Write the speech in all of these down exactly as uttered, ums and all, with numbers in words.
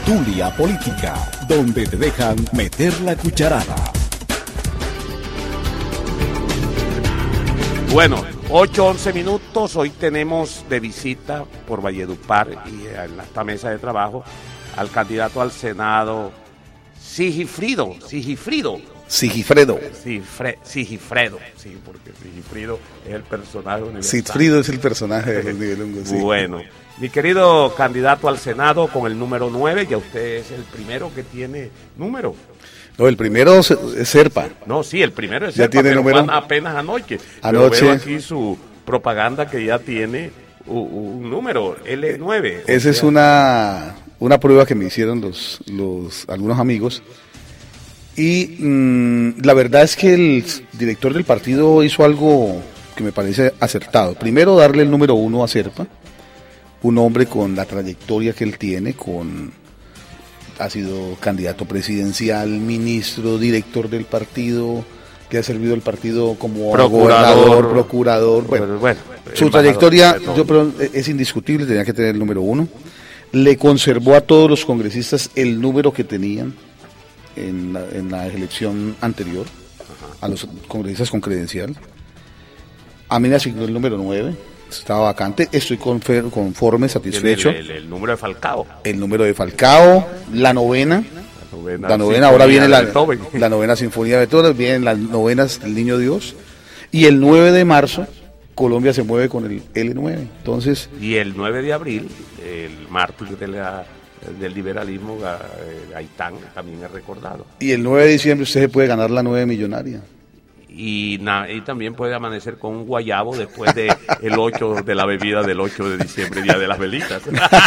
tertulia política, donde te dejan meter la cucharada. Bueno, ocho once minutos, hoy tenemos de visita por Valledupar y en esta mesa de trabajo al candidato al Senado, Sigifrido, Sigifrido. Sigifredo. Sigifre, Sigifredo, sí, porque Sigifrido es el personaje universal. Sigifrido es el personaje de los nivelungos, sí. Bueno, mi querido candidato al Senado con el número nueve, ya usted es el primero que tiene número. No, el primero es Serpa. No, sí, el primero es ya Serpa, tiene pero número apenas anoche. Anoche. Pero veo aquí su propaganda que ya tiene un, un número, L nueve. Esa sea. es una, una prueba que me hicieron los, los algunos amigos. Y mmm, la verdad es que el director del partido hizo algo que me parece acertado. Primero, darle el número uno a Serpa, un hombre con la trayectoria que él tiene, con ha sido candidato presidencial, ministro, director del partido, que ha servido el partido como procurador, gobernador, procurador. Bueno, bueno su trayectoria yo creo, es indiscutible, tenía que tener el número uno. Le conservó a todos los congresistas el número que tenían en la, en la elección anterior, a los congresistas con credencial. A mí me asignó el número nueve. Estaba vacante, estoy confer, conforme, satisfecho. El, el, el número de Falcao. El número de Falcao, la novena. La novena, la novena ahora viene la, la novena Sinfonía de Beethoven, vienen las novenas del Niño Dios. Y el nueve de marzo, Colombia se mueve con el L nueve. Entonces, y el nueve de abril, el mártir de la, del liberalismo, Gaitán, también es recordado. Y el nueve de diciembre usted se puede ganar la nueve millonaria. Y, na, y también puede amanecer con un guayabo después de el ocho de la bebida del ocho de diciembre, día de las velitas.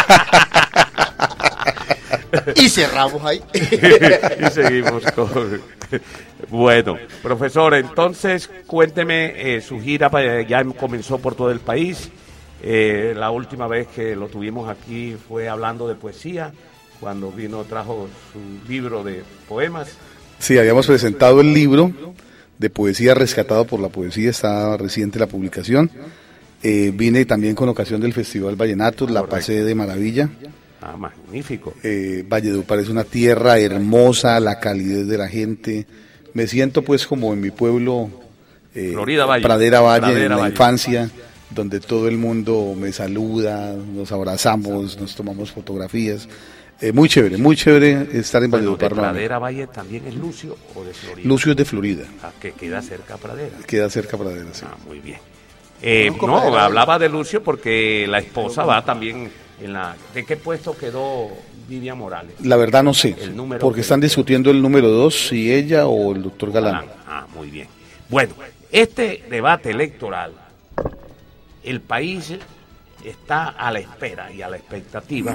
Y cerramos ahí. Y seguimos con... Bueno, profesor, entonces cuénteme, eh, su gira ya comenzó por todo el país. Eh, la última vez que lo tuvimos aquí fue hablando de poesía, cuando vino trajo su libro de poemas. Sí, habíamos presentado el libro de poesía rescatado por la poesía, está reciente la publicación. Eh, vine también con ocasión del Festival Vallenatos, la Correcto. Pasé de maravilla. Ah, magnífico. Eh, Valledupar es una tierra hermosa, la calidez de la gente. Me siento pues como en mi pueblo, eh, Florida Valle. Pradera Valle, Pradera en la Valle. infancia, donde todo el mundo me saluda, nos abrazamos, nos tomamos fotografías. Eh, muy chévere, muy chévere estar en bueno, Valledupar. ¿De Pradera Valle también es Lucio o de Florida? Lucio es de Florida. Ah, que queda cerca a Pradera. Queda cerca a Pradera, sí. Ah, muy bien. Eh, no, no hablaba de Lucio porque la esposa va también en la... ¿De qué puesto quedó Vivian Morales? La verdad no sé, porque están discutiendo el número dos, si ella o el doctor Galán. Ah, muy bien. Bueno, este debate electoral, el país está a la espera y a la expectativa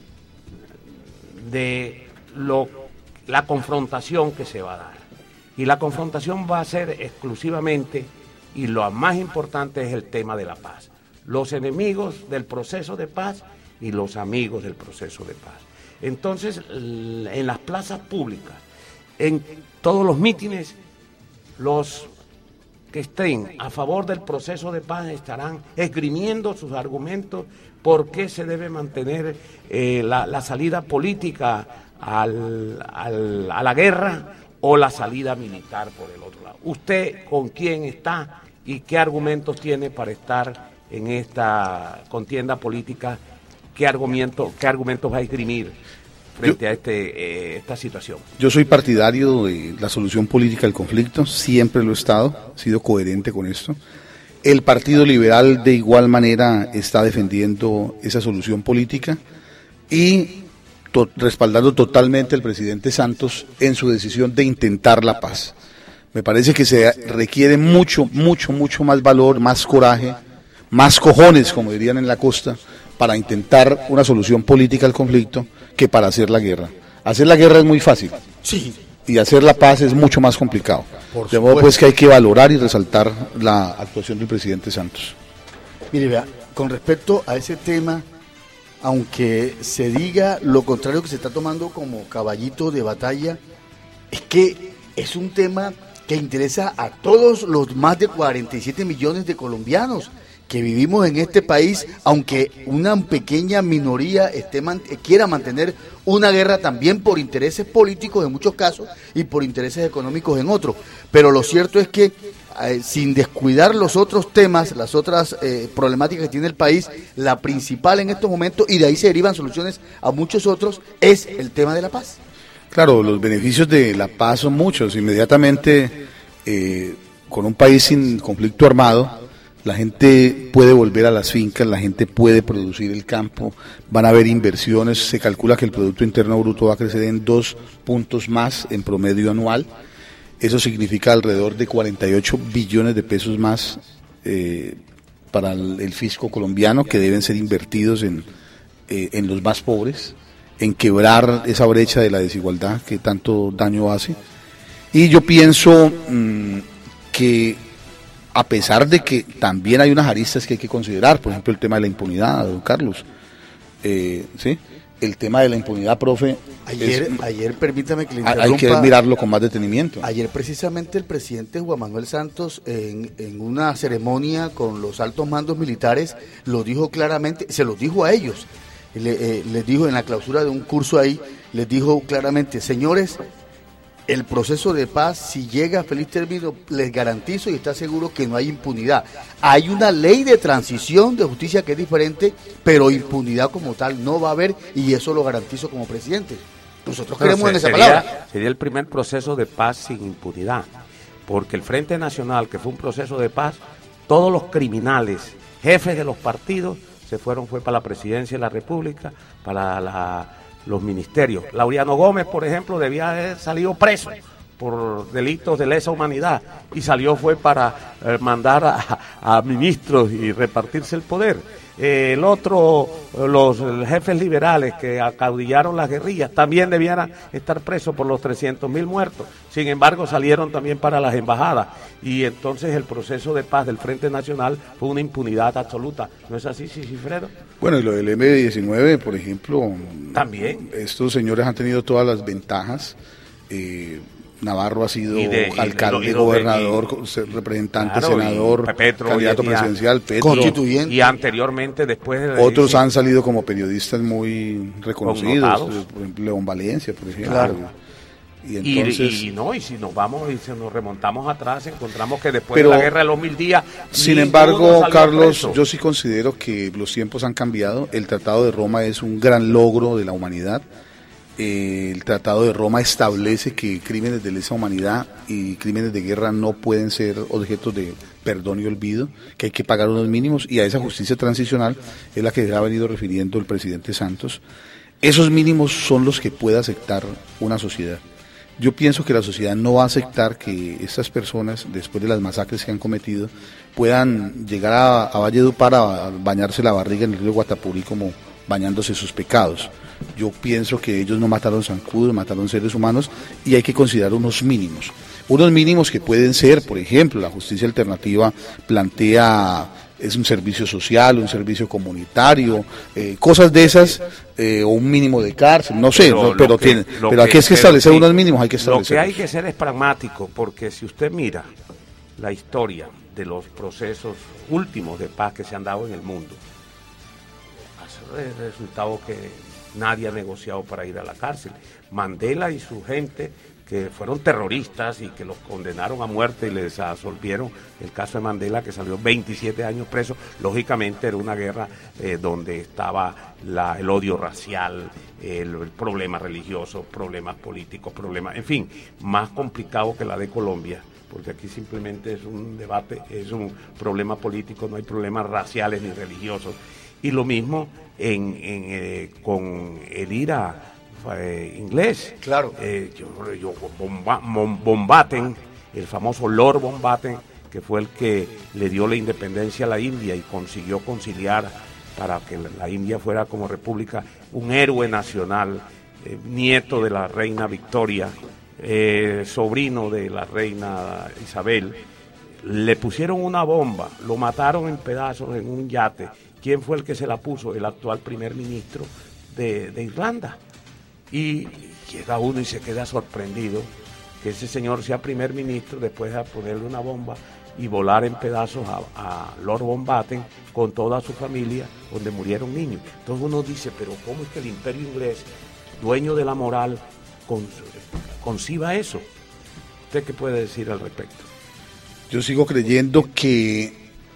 de lo, la confrontación que se va a dar. Y la confrontación va a ser exclusivamente, y lo más importante es el tema de la paz. Los enemigos del proceso de paz y los amigos del proceso de paz. Entonces, en las plazas públicas, en todos los mítines, los que estén a favor del proceso de paz estarán esgrimiendo sus argumentos por qué se debe mantener eh, la, la salida política al, al, a la guerra o la salida militar por el otro lado. ¿Usted con quién está y qué argumentos tiene para estar en esta contienda política? ¿Qué argumentos, qué argumentos va a esgrimir frente yo, a este, eh, esta situación? Yo soy partidario de la solución política del conflicto, siempre lo he estado, he sido coherente con esto. El Partido Liberal de igual manera está defendiendo esa solución política y to- respaldando totalmente al presidente Santos en su decisión de intentar la paz. Me parece que se requiere mucho, mucho, mucho más valor, más coraje, más cojones, como dirían en la costa, para intentar una solución política al conflicto que para hacer la guerra. Hacer la guerra es muy fácil. Sí. Y hacer la paz es mucho más complicado. De modo pues que hay que valorar y resaltar la actuación del presidente Santos. Mire, vea, con respecto a ese tema, aunque se diga lo contrario que se está tomando como caballito de batalla, es que es un tema que interesa a todos los más de cuarenta y siete millones de colombianos que vivimos en este país, aunque una pequeña minoría esté man, quiera mantener una guerra también por intereses políticos en muchos casos y por intereses económicos en otros. Pero lo cierto es que eh, sin descuidar los otros temas, las otras eh, problemáticas que tiene el país, la principal en estos momentos, y de ahí se derivan soluciones a muchos otros, es el tema de la paz. Claro, los beneficios de la paz son muchos. Inmediatamente, eh, con un país sin conflicto armado, la gente puede volver a las fincas, la gente puede producir el campo, van a haber inversiones, se calcula que el Producto Interno Bruto va a crecer en dos puntos más en promedio anual, eso significa alrededor de cuarenta y ocho billones de pesos más eh, para el, el fisco colombiano que deben ser invertidos en, eh, en los más pobres, en quebrar esa brecha de la desigualdad que tanto daño hace, y yo pienso mmm, que a pesar de que también hay unas aristas que hay que considerar, por ejemplo el tema de la impunidad, don Carlos, eh, ¿sí? El tema de la impunidad, profe, ayer, es, ayer permítame que le interrumpa, hay que mirarlo con más detenimiento. Ayer precisamente el presidente Juan Manuel Santos en, en una ceremonia con los altos mandos militares lo dijo claramente, se lo dijo a ellos, le, eh, les dijo en la clausura de un curso ahí, les dijo claramente, señores, el proceso de paz, si llega a feliz término, les garantizo y está seguro que no hay impunidad. Hay una ley de transición de justicia que es diferente, pero impunidad como tal no va a haber, y eso lo garantizo como presidente. Nosotros Pero creemos se, en esa sería, palabra. Sería el primer proceso de paz sin impunidad, porque el Frente Nacional, que fue un proceso de paz, todos los criminales, jefes de los partidos, se fueron, fue para la presidencia de la República, para la... los ministerios. Laureano Gómez, por ejemplo, debía haber salido preso por delitos de lesa humanidad y salió fue para eh, mandar a, a ministros y repartirse el poder. Eh, el otro, los jefes liberales que acaudillaron las guerrillas, también debieran estar presos por los trescientos mil muertos. Sin embargo, salieron también para las embajadas. Y entonces el proceso de paz del Frente Nacional fue una impunidad absoluta. ¿No es así, Sigifredo? Bueno, y lo del eme diecinueve, por ejemplo, también. Estos señores han tenido todas las ventajas. Eh, Navarro ha sido de, alcalde, y, gobernador, y, representante, claro, senador, Petro, candidato presidencial, Petro, constituyente. Y anteriormente, después de la otros han salido como periodistas muy reconocidos, por ejemplo, León Valencia, por ejemplo. Claro. Y, entonces, y, y no, y si nos vamos y si nos remontamos atrás, encontramos que después pero, de la guerra de los mil días. Sin embargo, Carlos, preso. Yo sí considero que los tiempos han cambiado. El Tratado de Roma es un gran logro de la humanidad. El Tratado de Roma establece que crímenes de lesa humanidad y crímenes de guerra no pueden ser objetos de perdón y olvido, que hay que pagar unos mínimos, y a esa justicia transicional es la que se ha venido refiriendo el presidente Santos. Esos mínimos son los que puede aceptar una sociedad. Yo pienso que la sociedad no va a aceptar que estas personas, después de las masacres que han cometido, puedan llegar a, a Valledupar a bañarse la barriga en el río Guatapurí como bañándose sus pecados. Yo pienso que ellos no mataron zancudos, mataron seres humanos, y hay que considerar unos mínimos. Unos mínimos que pueden ser, por ejemplo, la justicia alternativa plantea, es un servicio social, un servicio comunitario, eh, cosas de esas, eh, o un mínimo de cárcel, no sé, pero, no, pero, que, tiene, pero aquí que, es que establecer sí, unos mínimos, hay que establecer. Lo que hay que ser es pragmático, porque si usted mira la historia de los procesos últimos de paz que se han dado en el mundo, el resultado que nadie ha negociado para ir a la cárcel. Mandela y su gente, que fueron terroristas y que los condenaron a muerte y les absolvieron, el caso de Mandela, que salió veintisiete años preso, lógicamente era una guerra eh, donde estaba la, el odio racial, el, el problema religioso, problemas políticos, problemas, en fin, más complicado que la de Colombia, porque aquí simplemente es un debate, es un problema político, no hay problemas raciales ni religiosos. Y lo mismo en, en, eh, con el IRA eh, inglés. Claro. Eh, yo, yo, bomba, Bombaten, el famoso Lord Bombaten, que fue el que le dio la independencia a la India y consiguió conciliar para que la, la India fuera como república, un héroe nacional, eh, nieto de la reina Victoria, eh, sobrino de la reina Isabel. Le pusieron una bomba, lo mataron en pedazos en un yate. ¿Quién fue el que se la puso? El actual primer ministro de, de Irlanda. Y llega uno y se queda sorprendido que ese señor sea primer ministro después de ponerle una bomba y volar en pedazos a, a Lord Mountbatten con toda su familia, donde murieron niños. Entonces uno dice, pero ¿cómo es que el imperio inglés, dueño de la moral, con, conciba eso? ¿Usted qué puede decir al respecto? Yo sigo creyendo que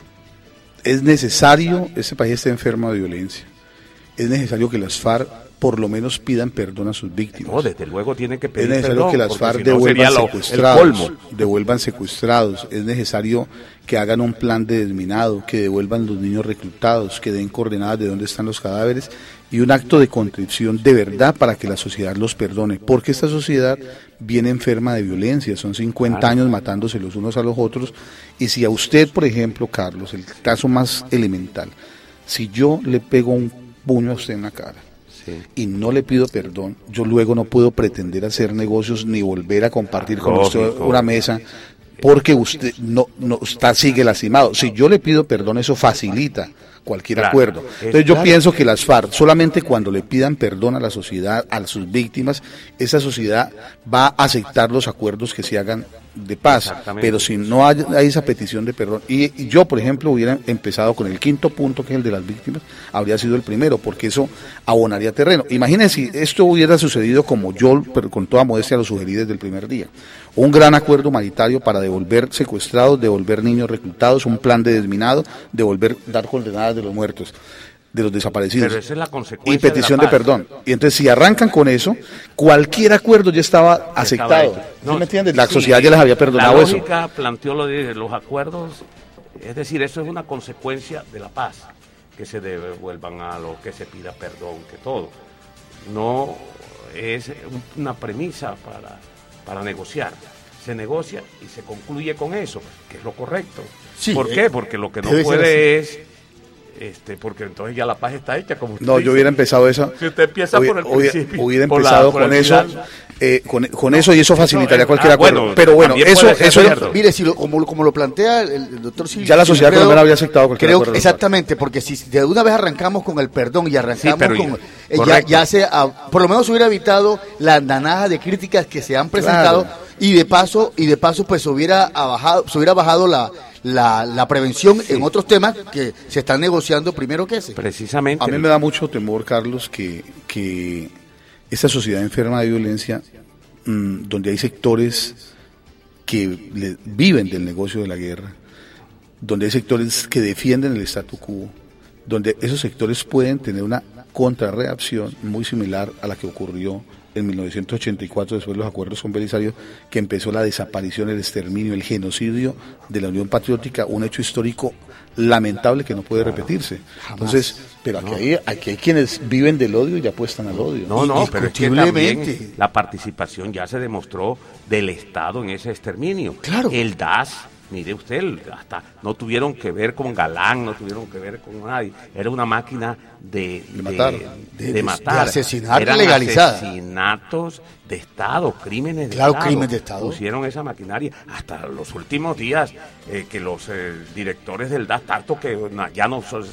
es necesario, este país está enfermo de violencia, es necesario que las FARC por lo menos pidan perdón a sus víctimas. No, desde luego tienen que pedir perdón. Es necesario perdón, que las FARC si no devuelvan lo, secuestrados, devuelvan secuestrados, es necesario que hagan un plan de desminado, que devuelvan los niños reclutados, que den coordenadas de dónde están los cadáveres y un acto de contrición de verdad para que la sociedad los perdone, porque esta sociedad viene enferma de violencia, son cincuenta claro. años matándose los unos a los otros, y si a usted, por ejemplo, Carlos, el caso más elemental, si yo le pego un puño a usted en la cara, sí, y no le pido perdón, yo luego no puedo pretender hacer negocios ni volver a compartir con usted una mesa, porque usted no, no está, sigue lastimado. Si yo le pido perdón, eso facilita cualquier claro, acuerdo. Entonces yo claro. pienso que las FARC, solamente cuando le pidan perdón a la sociedad, a sus víctimas, esa sociedad va a aceptar los acuerdos que se hagan de paz, pero si no hay, hay esa petición de perdón, y, y yo por ejemplo hubiera empezado con el quinto punto, que es el de las víctimas, habría sido el primero, porque eso abonaría terreno. Imagínense si esto hubiera sucedido como yo, pero con toda modestia, lo sugerí desde el primer día, un gran acuerdo humanitario para devolver secuestrados, devolver niños reclutados, un plan de desminado, devolver, dar coordenadas de los muertos, de los desaparecidos. Pero esa es la consecuencia y petición de, de perdón. Y entonces si arrancan con eso, cualquier acuerdo ya estaba ya aceptado. Estaba ¿Sí no, me entiendes? La sí, sociedad ya les había perdonado eso. La lógica eso. planteó lo de los acuerdos, es decir, eso es una consecuencia de la paz, que se devuelvan a lo que se pida perdón, que todo. No es una premisa para, para negociar. Se negocia y se concluye con eso, que es lo correcto. Sí, ¿Por eh, qué? Porque lo que no puede es... Este, porque entonces ya la paz está hecha, como usted No, dice. yo hubiera empezado esa. Si usted empieza hubiera, por el principio. Hubiera empezado por la, por con eso, eh, con, con no, eso y eso facilitaría eso, cualquier ah, acuerdo. Bueno, pero bueno, eso, eso cierto. Mire, si lo, como, como lo plantea el, el doctor Silvio. Ya la sociedad colombiana habría aceptado cualquier creo, acuerdo. Exactamente, porque si de una vez arrancamos con el perdón y arrancamos sí, con. Eh, ya, ya se, ah, por lo menos hubiera evitado la andanada de críticas que se han presentado, claro. y de paso, y de paso, pues hubiera bajado, se hubiera bajado la. La, la prevención sí. en otros temas que se están negociando primero que ese. Precisamente. A mí me da mucho temor, Carlos, que, que esta sociedad enferma de violencia, mmm, donde hay sectores que le, viven del negocio de la guerra, donde hay sectores que defienden el statu quo, donde esos sectores pueden tener una contrarreacción muy similar a la que ocurrió en mil novecientos ochenta y cuatro, después de los acuerdos con Belisario, que empezó la desaparición, el exterminio, el genocidio de la Unión Patriótica, un hecho histórico lamentable que no puede repetirse. Entonces, pero aquí, no. hay, aquí hay quienes viven del odio y apuestan al odio. No, no, pero es que también la participación ya se demostró del Estado en ese exterminio. Claro. El D A S, mire usted, hasta no tuvieron que ver con Galán, no tuvieron que ver con nadie. Era una máquina de, de matar, de, de, de matar. de asesinar legalizada. Asesinatos de Estado, crímenes de claro, Estado. Crímenes de Estado. Pusieron esa maquinaria hasta los últimos días eh, que los eh, directores del D A S, tanto que na, ya no, se,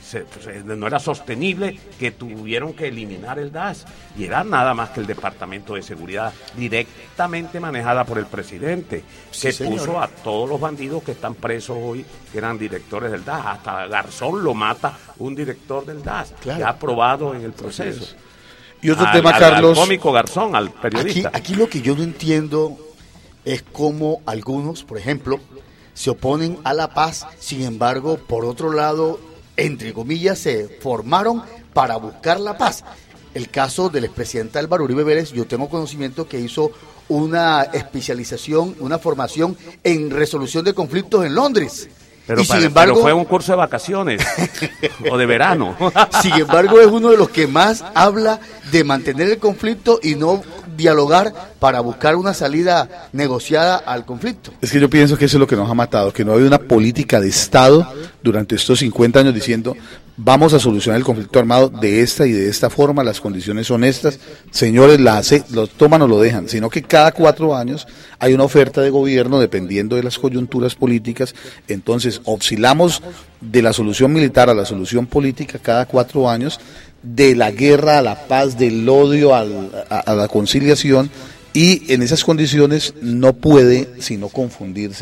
se, no era sostenible, que tuvieron que eliminar el D A S. Y era nada más que el Departamento de Seguridad, directamente manejada por el presidente, sí, que señor. puso a todos los bandidos que están presos hoy, que eran directores del D A S. Hasta Garzón lo mata un director del D A S, claro. ya aprobado en el proceso. Y otro al, tema, al, Carlos. Al cómico Garzón, al periodista. Aquí, aquí lo que yo no entiendo es cómo algunos, por ejemplo, se oponen a la paz, sin embargo, por otro lado, entre comillas, se formaron para buscar la paz. El caso del expresidente Álvaro Uribe Vélez, yo tengo conocimiento que hizo una especialización, una formación en resolución de conflictos en Londres. Pero, y sin embargo, pero fue un curso de vacaciones o de verano. Sin embargo, es uno de los que más habla de mantener el conflicto y no dialogar para buscar una salida negociada al conflicto. Es que yo pienso que eso es lo que nos ha matado, que no ha habido una política de Estado durante estos cincuenta años diciendo vamos a solucionar el conflicto armado de esta y de esta forma, las condiciones son estas, señores, la hace, lo toman o lo dejan, sino que cada cuatro años hay una oferta de gobierno dependiendo de las coyunturas políticas, entonces oscilamos de la solución militar a la solución política cada cuatro años, de la guerra a la paz, del odio al, a, a la conciliación, y en esas condiciones no puede sino confundirse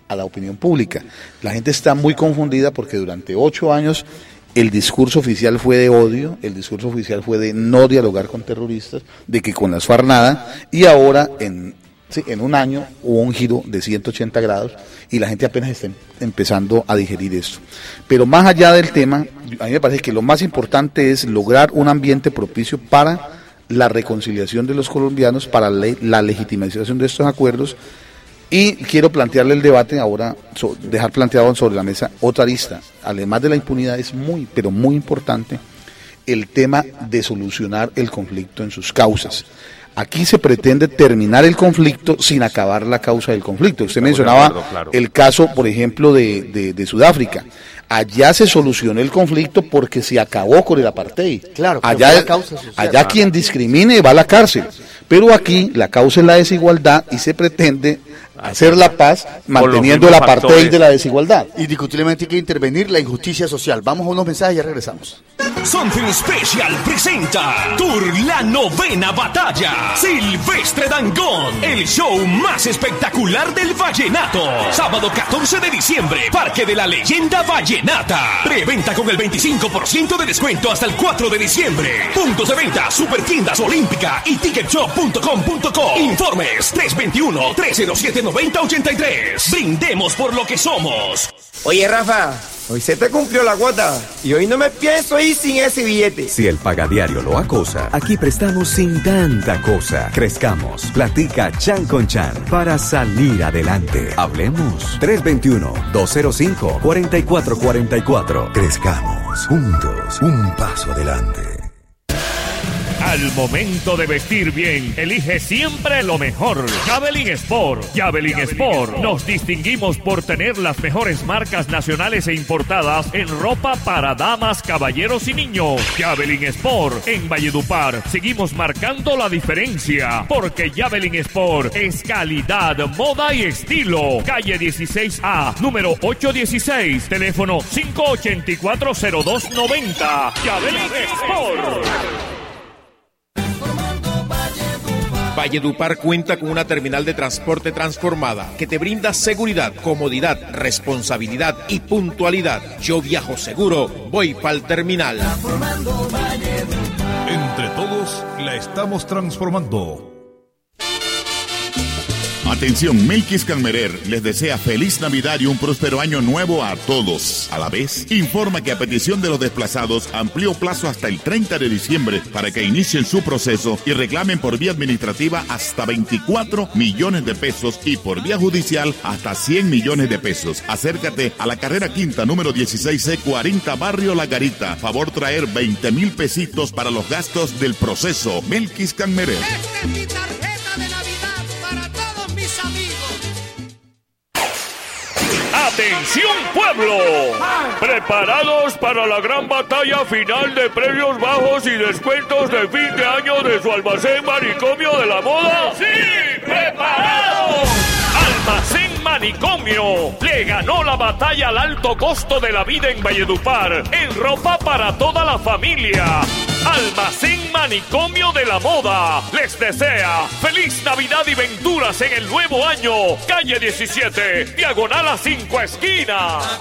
a la opinión pública. La gente está muy confundida porque durante ocho años el discurso oficial fue de odio, el discurso oficial fue de no dialogar con terroristas, de que con las FARC nada, y ahora en, sí, en un año hubo un giro de ciento ochenta grados y la gente apenas está empezando a digerir esto. Pero más allá del tema, a mí me parece que lo más importante es lograr un ambiente propicio para la reconciliación de los colombianos, para la, la legitimación de estos acuerdos. Y quiero plantearle el debate ahora, so, dejar planteado sobre la mesa otra arista. Además de la impunidad, es muy, pero muy importante el tema de solucionar el conflicto en sus causas. Aquí se pretende terminar el conflicto sin acabar la causa del conflicto. Usted mencionaba acuerdo, claro. el caso, por ejemplo, de, de, de Sudáfrica. Allá se solucionó el conflicto porque se acabó con el apartheid. Claro, allá, causa allá quien discrimine va a la cárcel. Pero aquí la causa es la desigualdad y se pretende hacer la paz manteniendo el apartheid factores. de la desigualdad. Indiscutiblemente hay que intervenir la injusticia social. Vamos a unos mensajes y ya regresamos. Something Special presenta Tour La Novena Batalla. Silvestre Dangond, el show más espectacular del vallenato. Sábado catorce de diciembre, Parque de la Leyenda Vallenata. Preventa con el veinticinco por ciento de descuento hasta el cuatro de diciembre. Puntos de venta, Supertiendas Olímpica y ticket shop punto com punto co. Informes tres dos uno, tres cero siete, nueve cero ocho tres. Brindemos por lo que somos. Oye, Rafa, hoy se te cumplió la cuota y hoy no me pienso ir sin ese billete. Si el pagadiario lo acosa, aquí prestamos sin tanta cosa. Crezcamos. Platica Chan con Chan para salir adelante. Hablemos. tres dos uno, dos cero cinco, cuatro cuatro cuatro cuatro. Crezcamos. Juntos. Un paso adelante. Al momento de vestir bien, elige siempre lo mejor. Javelin Sport. Javelin Sport. Nos distinguimos por tener las mejores marcas nacionales e importadas en ropa para damas, caballeros y niños. Javelin Sport. En Valledupar seguimos marcando la diferencia, porque Javelin Sport es calidad, moda y estilo. Calle dieciséis A, número ochocientos dieciséis. Teléfono cinco ocho cuatro, cero dos nueve cero. Javelin Sport. Valledupar cuenta con una terminal de transporte transformada que te brinda seguridad, comodidad, responsabilidad y puntualidad. Yo viajo seguro, voy pa'l terminal. Entre todos la estamos transformando. Atención, Melquis Canmerer les desea feliz Navidad y un próspero año nuevo a todos. A la vez, informa que a petición de los desplazados amplió plazo hasta el treinta de diciembre para que inicien su proceso y reclamen por vía administrativa hasta veinticuatro millones de pesos y por vía judicial hasta cien millones de pesos. Acércate a la carrera quinta número dieciséis C cuarenta Barrio La Garita. Favor traer veinte mil pesitos para los gastos del proceso. Melquis Canmerer. Esta es mi tarjeta de Navidad para todos mis amigos. ¡Atención, pueblo! ¿Preparados para la gran batalla final de precios bajos y descuentos de fin de año de su almacén Manicomio de la Moda? ¡Sí! ¡Preparados! Almacén Manicomio le ganó la batalla al alto costo de la vida en Valledupar en ropa para toda la familia. Almacén Manicomio de la Moda les desea feliz Navidad y venturas en el nuevo año. Calle diecisiete, diagonal a cinco esquinas.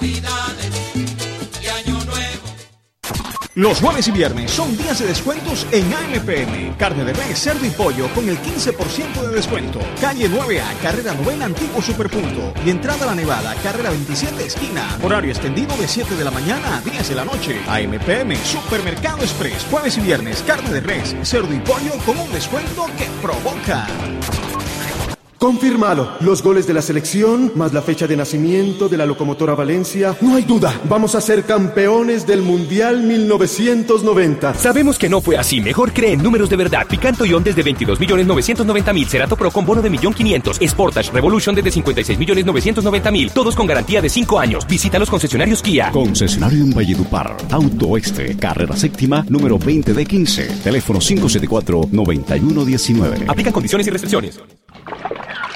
Los jueves y viernes son días de descuentos en A M P M. Carne de res, cerdo y pollo con el quince por ciento de descuento. Calle nueve A, carrera novena, antiguo Superpunto. Y entrada a La Nevada, carrera veintisiete, esquina. Horario extendido de siete de la mañana a diez de la noche. A M P M, Supermercado Express. Jueves y viernes, carne de res, cerdo y pollo con un descuento que provoca. Confirmado, los goles de la selección, más la fecha de nacimiento de la locomotora Valencia, no hay duda, vamos a ser campeones del Mundial mil novecientos noventa. Sabemos que no fue así, mejor cree en números de verdad. Picanto Ion desde veintidós millones novecientos noventa mil, Cerato Pro con bono de un millón quinientos mil, Sportage Revolution desde cincuenta y seis millones novecientos noventa mil, todos con garantía de cinco años. Visita los concesionarios Kia. Concesionario en Valledupar, Auto Oeste, carrera séptima, número veinte de quince, teléfono cinco siete cuatro, nueve uno uno nueve. Aplican condiciones y restricciones.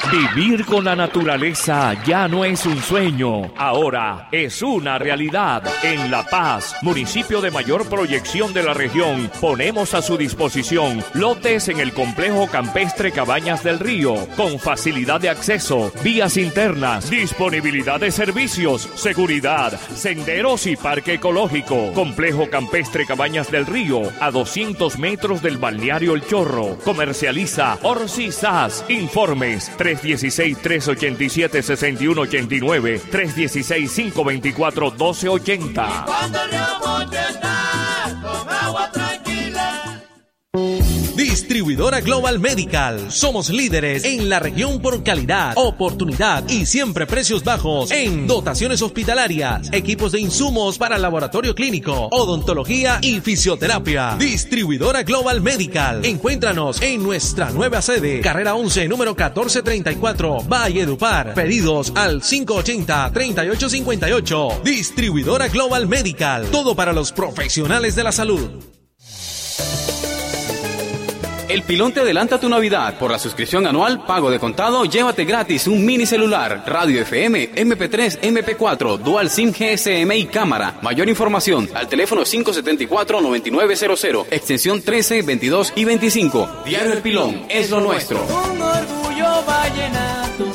Vivir con la naturaleza ya no es un sueño, ahora es una realidad. En La Paz, municipio de mayor proyección de la región, ponemos a su disposición lotes en el complejo campestre Cabañas del Río, con facilidad de acceso, vías internas, disponibilidad de servicios, seguridad, senderos y parque ecológico. Complejo campestre Cabañas del Río, a doscientos metros del balneario El Chorro. Comercializa Orsi Sas. Informes tres uno seis, tres ocho siete, seis uno ocho nueve, tres uno seis, cinco dos cuatro, uno dos ocho cero. Cuando el río Mocho está con agua tranquila. Distribuidora Global Medical. Somos líderes en la región por calidad, oportunidad y siempre precios bajos en dotaciones hospitalarias, equipos de insumos para laboratorio clínico, odontología y fisioterapia. Distribuidora Global Medical. Encuéntranos en nuestra nueva sede, carrera once, número catorce treinta y cuatro, Valledupar. Pedidos al cinco ochenta, treinta y ocho cincuenta y ocho. Distribuidora Global Medical. Todo para los profesionales de la salud. El Pilón te adelanta tu Navidad. Por la suscripción anual, pago de contado, llévate gratis un mini celular, radio F M, M P tres, M P cuatro, Dual SIM G S M y cámara. Mayor información al teléfono cinco siete cuatro, nueve nueve cero cero, extensión trece, veintidós y veinticinco. Diario El Pilón, es lo nuestro. Un orgullo vallenato.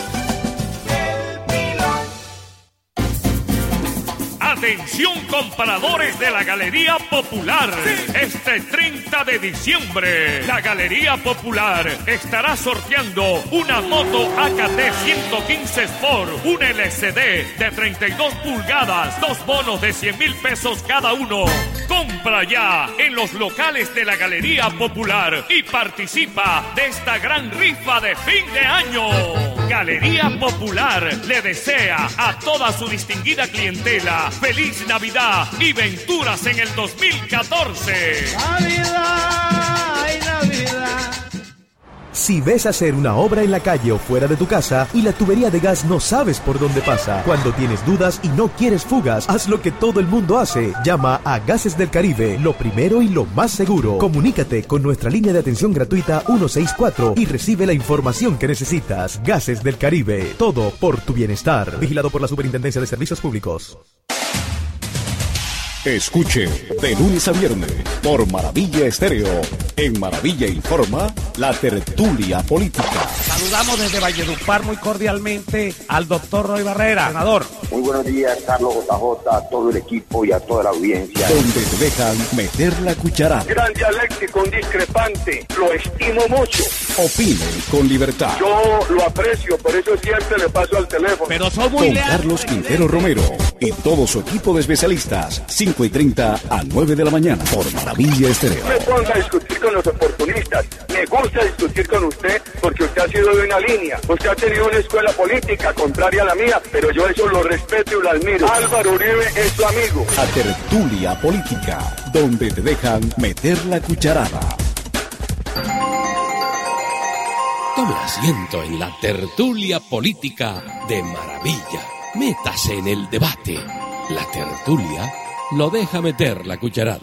Atención compradores de la Galería Popular. Este treinta de diciembre, la Galería Popular estará sorteando una moto A K T ciento quince Sport, un L C D de treinta y dos pulgadas, dos bonos de cien mil pesos cada uno. Compra ya en los locales de la Galería Popular y participa de esta gran rifa de fin de año. Galería Popular le desea a toda su distinguida clientela feliz Navidad y venturas en el dos mil catorce. Navidad, ay Navidad. Si ves hacer una obra en la calle o fuera de tu casa y la tubería de gas no sabes por dónde pasa, cuando tienes dudas y no quieres fugas, haz lo que todo el mundo hace. Llama a Gases del Caribe, lo primero y lo más seguro. Comunícate con nuestra línea de atención gratuita ciento sesenta y cuatro y recibe la información que necesitas. Gases del Caribe, todo por tu bienestar. Vigilado por la Superintendencia de Servicios Públicos. Escuche de lunes a viernes por Maravilla Estéreo. En Maravilla Informa, la tertulia política. Saludamos desde Valledupar muy cordialmente al doctor Roy Barrera, senador. Muy buenos días, Carlos J J, a todo el equipo y a toda la audiencia. Donde te dejan meter la cucharada. Gran dialéctico, un discrepante, lo estimo mucho. Opine con libertad. Yo lo aprecio, por eso siempre le paso al teléfono. Pero son muy Con leales. Carlos Quintero Romero y todo su equipo de especialistas. cinco y treinta a nueve de la mañana por Maravilla Estéreo. No me ponga a discutir con los oportunistas. Me gusta discutir con usted porque usted ha sido de una línea. Usted ha tenido una escuela política contraria a la mía, pero yo eso lo respeto y lo admiro. Álvaro Uribe es su amigo. La tertulia política, donde te dejan meter la cucharada. Tome asiento en la tertulia política de Maravilla. Métase en el debate. La tertulia lo deja meter la cucharada.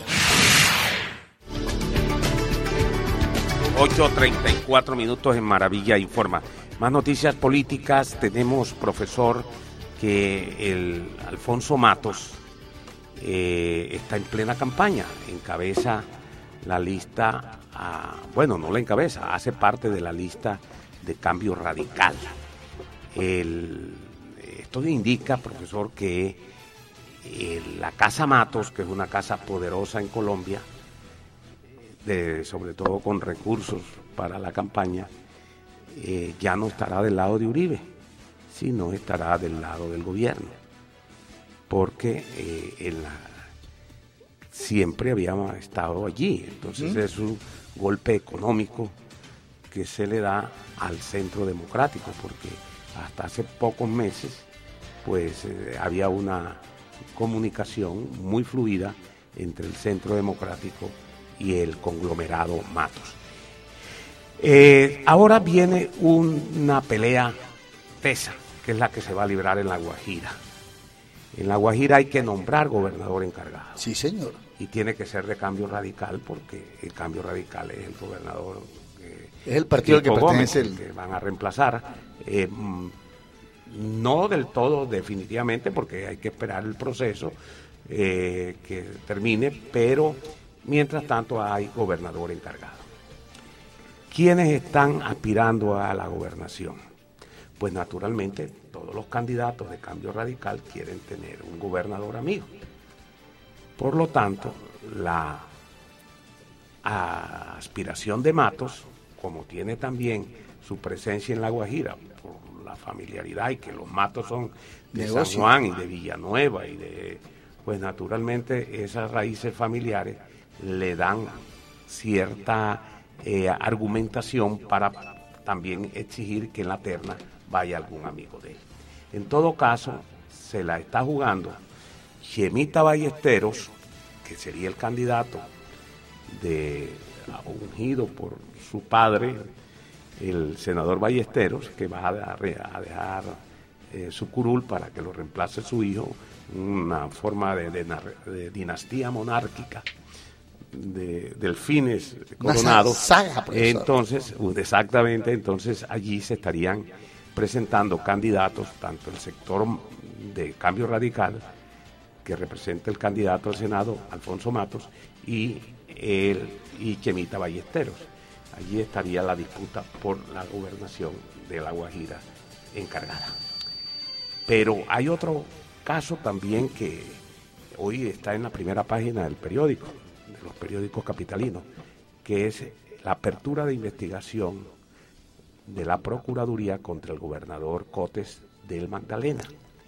ocho treinta y cuatro minutos en Maravilla Informa. Más noticias políticas. Tenemos, profesor, que el Alfonso Matos eh, está en plena campaña. Encabeza la lista, a, bueno, no la encabeza, hace parte de la lista de Cambio Radical. El, esto indica, profesor, que eh, la Casa Matos, que es una casa poderosa en Colombia, de, sobre todo con recursos para la campaña, eh, ya no estará del lado de Uribe, sino estará del lado del gobierno, porque eh, en la, siempre habíamos estado allí. Entonces ¿Mm? es un golpe económico que se le da al Centro Democrático, porque hasta hace pocos meses pues eh, había una comunicación muy fluida entre el Centro Democrático y el conglomerado Matos. Eh, ahora viene un, una pelea tesa, que es la que se va a librar en La Guajira. En La Guajira hay que nombrar gobernador encargado. Sí, señor. Y tiene que ser de Cambio Radical, porque el Cambio Radical es el gobernador. Eh, es el partido al que pertenece Gómez, el que van a reemplazar Eh, no del todo definitivamente, porque hay que esperar el proceso eh, que termine, pero mientras tanto hay gobernador encargado. ¿Quiénes están aspirando a la gobernación? Pues naturalmente todos los candidatos de Cambio Radical quieren tener un gobernador amigo. Por lo tanto, la aspiración de Matos, como tiene también su presencia en La Guajira, por la familiaridad y que los Matos son de Negocio. San Juan y de Villanueva, y de, pues naturalmente esas raíces familiares le dan cierta eh, argumentación para también exigir que en la terna vaya algún amigo de él. En todo caso, se la está jugando Chemita Ballesteros, que sería el candidato de ungido por su padre, el senador Ballesteros, que va a dejar, a dejar eh, su curul para que lo reemplace su hijo, una forma de, de, de dinastía monárquica, de delfines coronados. Saga, entonces, exactamente, entonces allí se estarían presentando candidatos, tanto el sector de Cambio Radical, que representa el candidato al Senado, Alfonso Matos, y él y Chemita Ballesteros. Allí estaría la disputa por la gobernación de La Guajira encargada. Pero hay otro caso también que hoy está en la primera página del periódico, de los periódicos capitalinos, que es la apertura de investigación de la Procuraduría contra el gobernador Cotes del Magdalena.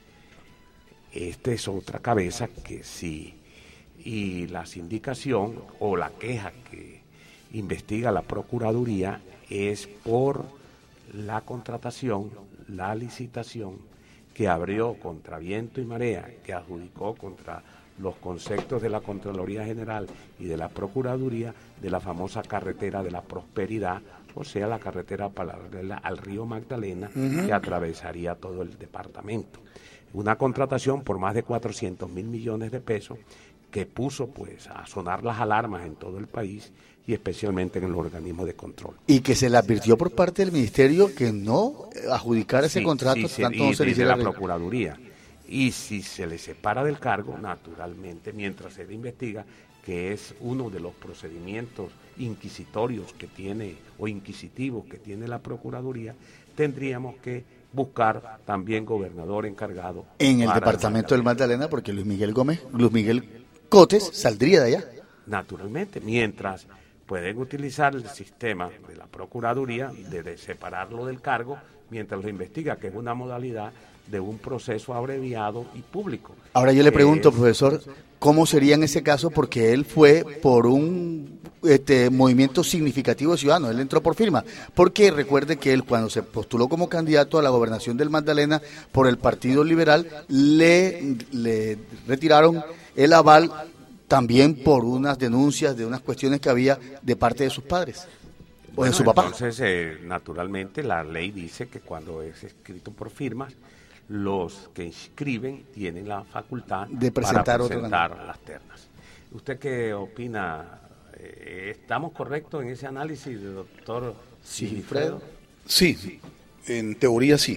Esta es otra cabeza que sí, y la sindicación o la queja que investiga la Procuraduría es por la contratación, la licitación que abrió contra viento y marea, que adjudicó contra los conceptos de la Contraloría General y de la Procuraduría de la famosa carretera de la Prosperidad, o sea, la carretera paralela al río Magdalena, uh-huh, que atravesaría todo el departamento. Una contratación por más de cuatrocientos mil millones de pesos que puso pues a sonar las alarmas en todo el país y especialmente en los organismos de control. Y que se le advirtió por parte del Ministerio que no adjudicara ese sí, contrato, sí, tanto y no se le desde hiciera la Procuraduría. Y si se le separa del cargo, naturalmente, mientras se le investiga, que es uno de los procedimientos inquisitorios que tiene, o inquisitivos que tiene la Procuraduría, tendríamos que buscar también gobernador encargado. En el departamento del Magdalena, porque Luis Miguel Gómez, Luis Miguel Cotes saldría de allá. Naturalmente, mientras pueden utilizar el sistema de la Procuraduría de, de separarlo del cargo mientras lo investiga, que es una modalidad de un proceso abreviado y público. Ahora yo le pregunto, eh, profesor, ¿cómo sería en ese caso? Porque él fue por un este, movimiento significativo ciudadano, él entró por firma, porque recuerde que él cuando se postuló como candidato a la gobernación del Magdalena por el Partido Liberal, le, le retiraron el aval también por unas denuncias de unas cuestiones que había de parte de sus padres. O bueno, de su papá. Entonces, eh, naturalmente, la ley dice que cuando es escrito por firmas, los que inscriben tienen la facultad de presentar, para presentar las ternas. ¿Usted qué opina? Eh, ¿Estamos correctos en ese análisis, doctor Sigifredo? Sí, en teoría sí.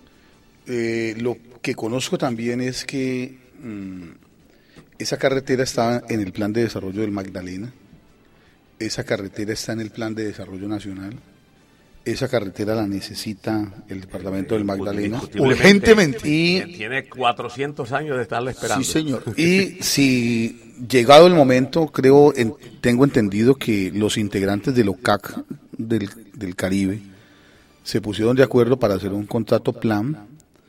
Eh, lo que conozco también es que mmm, esa carretera está en el plan de desarrollo del Magdalena, esa carretera está en el plan de desarrollo nacional. Esa carretera la necesita el departamento del Magdalena urgentemente. Y tiene cuatrocientos años de estarla esperando. Sí, señor. Y si llegado el momento, creo, en, tengo entendido que los integrantes del O C A C del, del Caribe se pusieron de acuerdo para hacer un contrato plan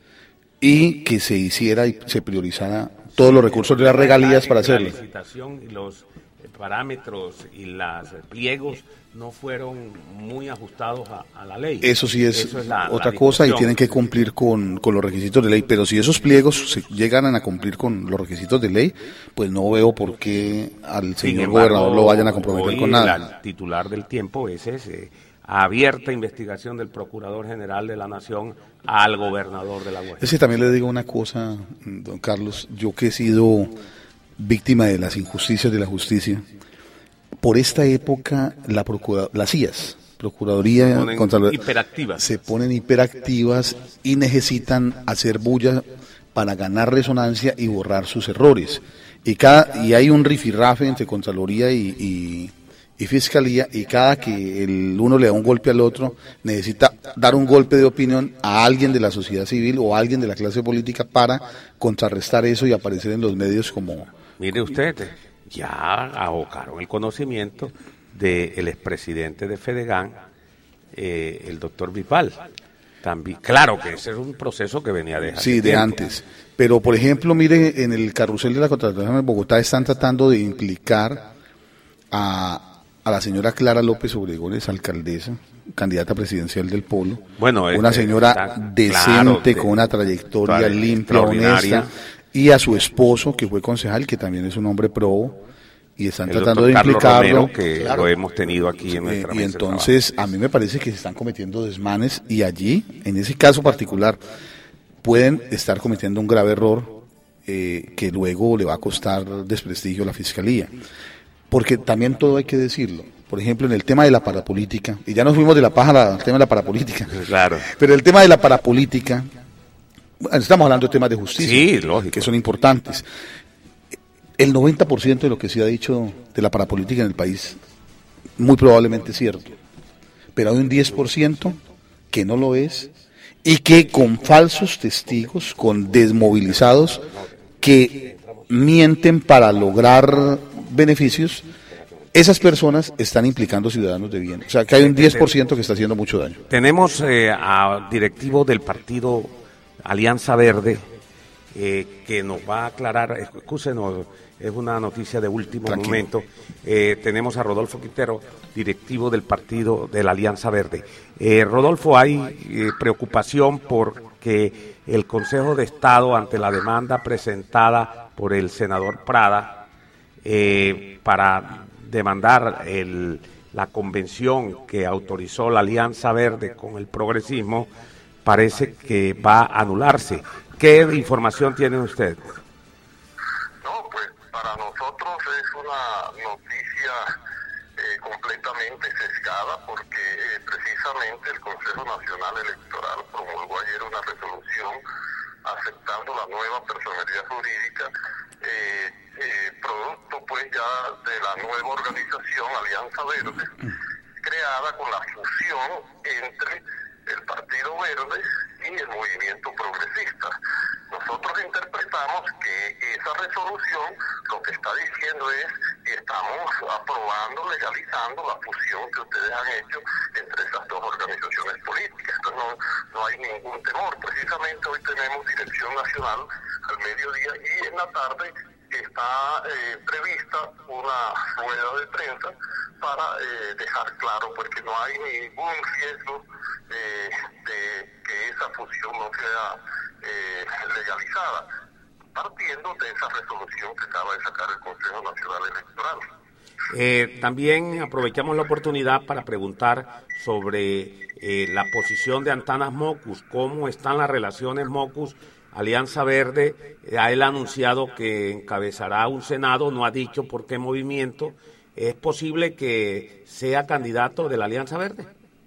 y que se hiciera y se priorizara todos los recursos de las regalías para hacerlo. La licitación y los parámetros y los pliegos no fueron muy ajustados a, a la ley. Eso sí es, Eso es la, otra la cosa y tienen que cumplir con, con los requisitos de ley, pero si esos pliegos se llegan a cumplir con los requisitos de ley, pues no veo por qué al señor embargo, gobernador lo vayan a comprometer con nada. El titular del Tiempo es ese, abierta investigación del Procurador General de la Nación al gobernador de La Guajira. Ese también le digo una cosa, don Carlos, yo que he sido víctima de las injusticias de la justicia, por esta época la procura, las C I As, Procuraduría, se ponen Contraloría, hiperactivas. se ponen hiperactivas y necesitan hacer bulla para ganar resonancia y borrar sus errores. Y cada y hay un rifirrafe entre Contraloría y, y, y Fiscalía, y cada que el uno le da un golpe al otro, necesita dar un golpe de opinión a alguien de la sociedad civil o a alguien de la clase política para contrarrestar eso y aparecer en los medios como... Mire usted, ya abocaron el conocimiento del expresidente de Fedegan, eh, el doctor Vipal. También, claro que ese es un proceso que venía de Sí, de tiempo. antes. Pero, por ejemplo, mire, en el carrusel de la contratación en Bogotá están tratando de implicar a, a la señora Clara López Obregón, es alcaldesa, candidata presidencial del Polo. Bueno, una este, señora está, decente, claro, de, con una trayectoria toda, limpia, honesta. Y a su esposo, que fue concejal, que también es un hombre probo. Y están el tratando de Carlos implicarlo. Romero, que claro. lo hemos tenido aquí en nuestra eh, mesa Y entonces, a mí me parece que se están cometiendo desmanes, y allí, en ese caso particular, pueden estar cometiendo un grave error eh, que luego le va a costar desprestigio a la Fiscalía. Porque también todo hay que decirlo. Por ejemplo, en el tema de la parapolítica, y ya nos fuimos de la paja al tema de la parapolítica. Claro. Pero el tema de la parapolítica, bueno, estamos hablando de temas de justicia, sí, lógico, que son importantes. El noventa por ciento de lo que se ha dicho de la parapolítica en el país, muy probablemente es cierto. Pero hay un diez por ciento que no lo es, y que con falsos testigos, con desmovilizados, que mienten para lograr beneficios, esas personas están implicando ciudadanos de bien. O sea, que hay un diez por ciento que está haciendo mucho daño. Tenemos eh, a directivo del partido Alianza Verde, eh, que nos va a aclarar, excúsenos, es una noticia de último Tranquilo. momento. Eh, tenemos a Rodolfo Quintero, directivo del partido de la Alianza Verde. Eh, Rodolfo, hay eh, preocupación porque el Consejo de Estado, ante la demanda presentada por el senador Prada, eh, para demandar el, la convención que autorizó la Alianza Verde con el progresismo, parece que va a anularse. ¿Qué información tiene usted? No, pues para nosotros es una noticia eh, completamente sesgada, porque eh, precisamente el Consejo Nacional Electoral promulgó ayer una resolución aceptando la nueva personalidad jurídica, eh, eh, producto pues ya de la nueva organización Alianza Verde, creada con la fusión entre el Partido Verde y el Movimiento Progresista. Nosotros interpretamos que esa resolución lo que está diciendo es que estamos aprobando, legalizando la fusión que ustedes han hecho entre esas dos organizaciones políticas. Entonces no, no hay ningún temor. Precisamente hoy tenemos Dirección Nacional al mediodía, y en la tarde está eh, prevista una rueda de prensa para eh, dejar claro pues que no hay ningún riesgo eh, de que esa fusión no sea eh, legalizada, partiendo de esa resolución que acaba de sacar el Consejo Nacional Electoral. Eh, también aprovechamos la oportunidad para preguntar sobre eh, la posición de Antanas Mockus, cómo están las relaciones Mockus Alianza Verde. Eh, él ha anunciado que encabezará un Senado, no ha dicho por qué movimiento. ¿Es posible que sea candidato de la Alianza Verde?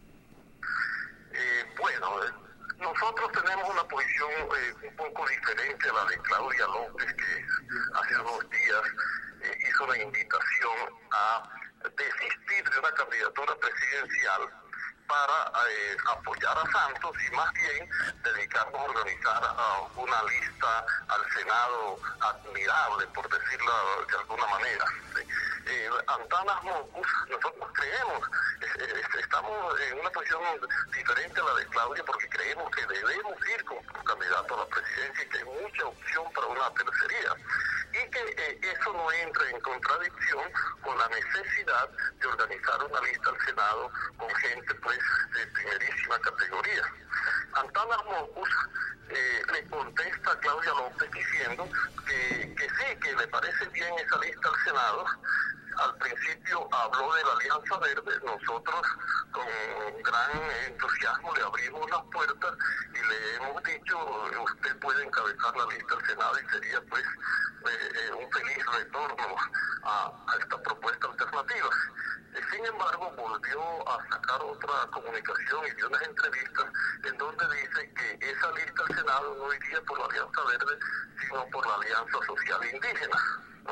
Eh, bueno, eh, nosotros tenemos una posición eh, un poco diferente a la de Claudia López, que hace unos días eh, hizo una invitación a desistir de una candidatura presidencial para eh, apoyar a Santos, y más bien dedicarnos a organizar uh, una lista al Senado admirable, por decirlo de alguna manera. ¿Sí? Eh, Antanas Mockus, nosotros creemos, eh, eh, estamos en una posición diferente a la de Claudia, porque creemos que debemos ir como candidato a la presidencia y que hay mucha opción para una tercería, y que eh, eso no entre en contradicción con la necesidad de organizar una lista al Senado con gente pues de primerísima categoría. Antanas Mockus eh, le contesta a Claudia López diciendo que, que sí, que le parece bien esa lista al Senado. Al principio habló de la Alianza Verde, nosotros con gran entusiasmo le abrimos las puertas y le hemos dicho, usted puede encabezar la lista al Senado y sería pues eh, un feliz retorno a, a esta propuesta alternativa. Sin embargo, volvió a sacar otra comunicación y dio unas entrevistas en donde dice que esa lista al Senado no iría por la Alianza Verde, sino por la Alianza Social Indígena, ¿no?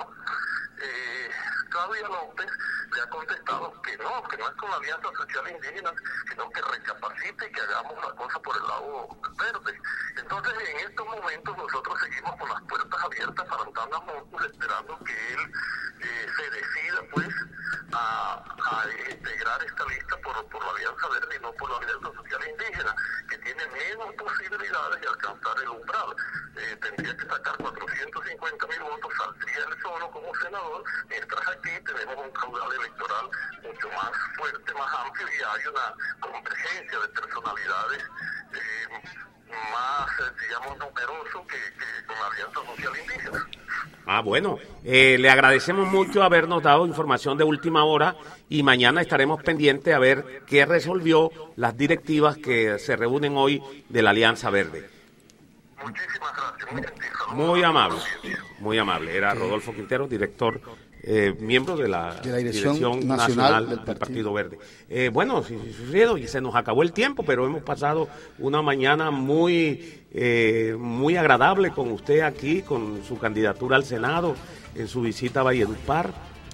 Eh, Claudia López le ha contestado que no, que no es con la Alianza Social Indígena, sino que recapacite y que hagamos la cosa por el lado verde. Entonces, en estos momentos nosotros seguimos con las puertas abiertas para Antana Montes, esperando que él eh, se decida, pues, a, a integrar esta lista por, por la Alianza Verde y no por la Alianza Social Indígena, que tiene menos posibilidades de alcanzar el umbral. Eh, tendría que sacar cuatrocientos cincuenta mil votos, saldría él solo como senador, mientras aquí tenemos un caudal electoral mucho más fuerte, más amplio, y hay una convergencia de personalidades eh, más, eh, digamos, numeroso que, que con la Alianza Social Indígena. Ah, bueno, eh, le agradecemos mucho habernos dado información de última hora y mañana estaremos pendientes a ver qué resolvió las directivas que se reúnen hoy de la Alianza Verde. Muchísimas gracias, muy gentil. Muy amable, muy amable. Era Rodolfo Quintero, director, eh, miembro de la, de la Dirección, Dirección Nacional, Nacional del del Partido, Partido Verde. Eh, bueno, sí, sí, y se nos acabó el tiempo, pero hemos pasado una mañana muy, eh, muy agradable con usted aquí, con su candidatura al Senado, en su visita a Valledupar.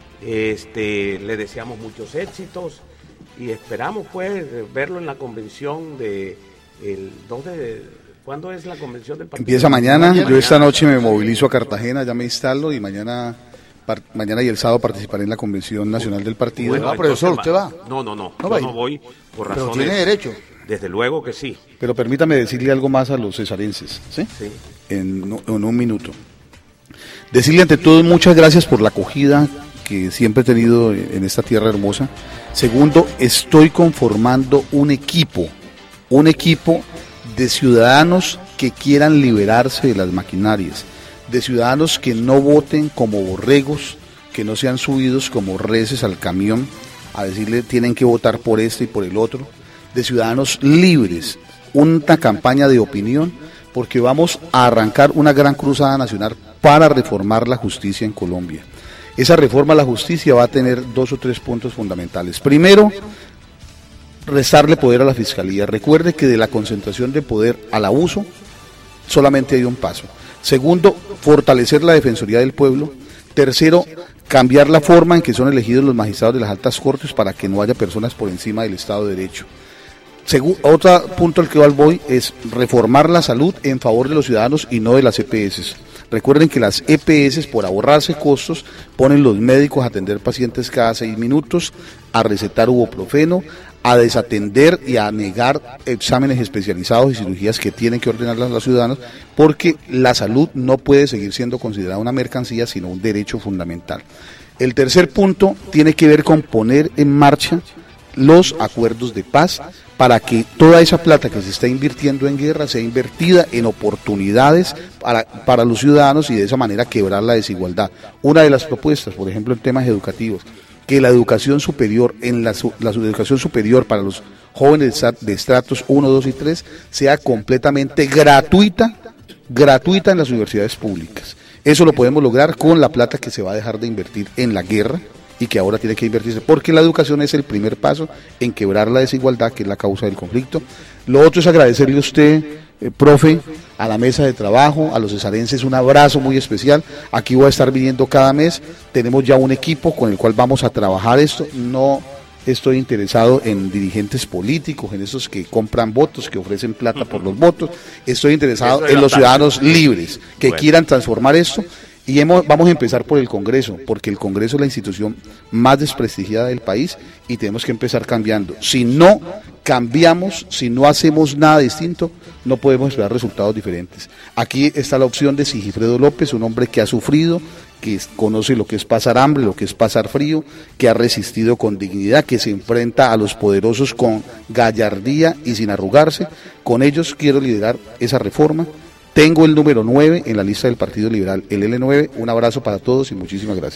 Este, le deseamos muchos éxitos y esperamos pues verlo en la convención de el dos de... ¿Cuándo es la convención del partido? Empieza mañana. mañana. Yo esta noche me movilizo a Cartagena, ya me instalo y mañana par, mañana y el sábado participaré en la convención nacional del partido. Bueno, no, profesor, ¿usted va? No, no, no. No, yo no voy por razones. Pero tiene derecho. Desde luego que sí. Pero permítame decirle algo más a los cesarenses, ¿sí? Sí. En, en un minuto. Decirle ante todo muchas gracias por la acogida que siempre he tenido en esta tierra hermosa. Segundo, estoy conformando un equipo, un equipo de ciudadanos que quieran liberarse de las maquinarias, de ciudadanos que no voten como borregos, que no sean subidos como reses al camión a decirle tienen que votar por este y por el otro, de ciudadanos libres, una campaña de opinión, porque vamos a arrancar una gran cruzada nacional para reformar la justicia en Colombia. Esa reforma a la justicia va a tener dos o tres puntos fundamentales. Primero, restarle poder a la Fiscalía. Recuerde que de la concentración de poder al abuso solamente hay un paso. Segundo, fortalecer la Defensoría del Pueblo. Tercero, cambiar la forma en que son elegidos los magistrados de las altas cortes para que no haya personas por encima del Estado de Derecho. Segu- otro punto al que voy es reformar la salud en favor de los ciudadanos y no de las E P S. Recuerden que las E P S, por ahorrarse costos, ponen los médicos a atender pacientes cada seis minutos, a recetar ibuprofeno, a desatender y a negar exámenes especializados y cirugías que tienen que ordenar los ciudadanos, porque la salud no puede seguir siendo considerada una mercancía, sino un derecho fundamental. El tercer punto tiene que ver con poner en marcha los acuerdos de paz para que toda esa plata que se está invirtiendo en guerra sea invertida en oportunidades para, para los ciudadanos y de esa manera quebrar la desigualdad. Una de las propuestas, por ejemplo, en temas educativos, que la educación superior, en la, la educación superior para los jóvenes de estratos uno, dos y tres sea completamente gratuita, gratuita en las universidades públicas. Eso lo podemos lograr con la plata que se va a dejar de invertir en la guerra y que ahora tiene que invertirse, porque la educación es el primer paso en quebrar la desigualdad, que es la causa del conflicto. Lo otro es agradecerle a usted, eh, profe, a la mesa de trabajo, a los cesarenses, un abrazo muy especial. Aquí voy a estar viniendo cada mes, tenemos ya un equipo con el cual vamos a trabajar esto. No estoy interesado en dirigentes políticos, en esos que compran votos, que ofrecen plata por los votos. Estoy interesado en los ciudadanos libres que bueno. quieran transformar esto. Y hemos, vamos a empezar por el Congreso, porque el Congreso es la institución más desprestigiada del país y tenemos que empezar cambiando. Si no cambiamos, si no hacemos nada distinto, no podemos esperar resultados diferentes. Aquí está la opción de Sigifredo López, un hombre que ha sufrido, que conoce lo que es pasar hambre, lo que es pasar frío, que ha resistido con dignidad, que se enfrenta a los poderosos con gallardía y sin arrugarse. Con ellos quiero liderar esa reforma. Tengo el número nueve en la lista del Partido Liberal, el L nueve. Un abrazo para todos y muchísimas gracias.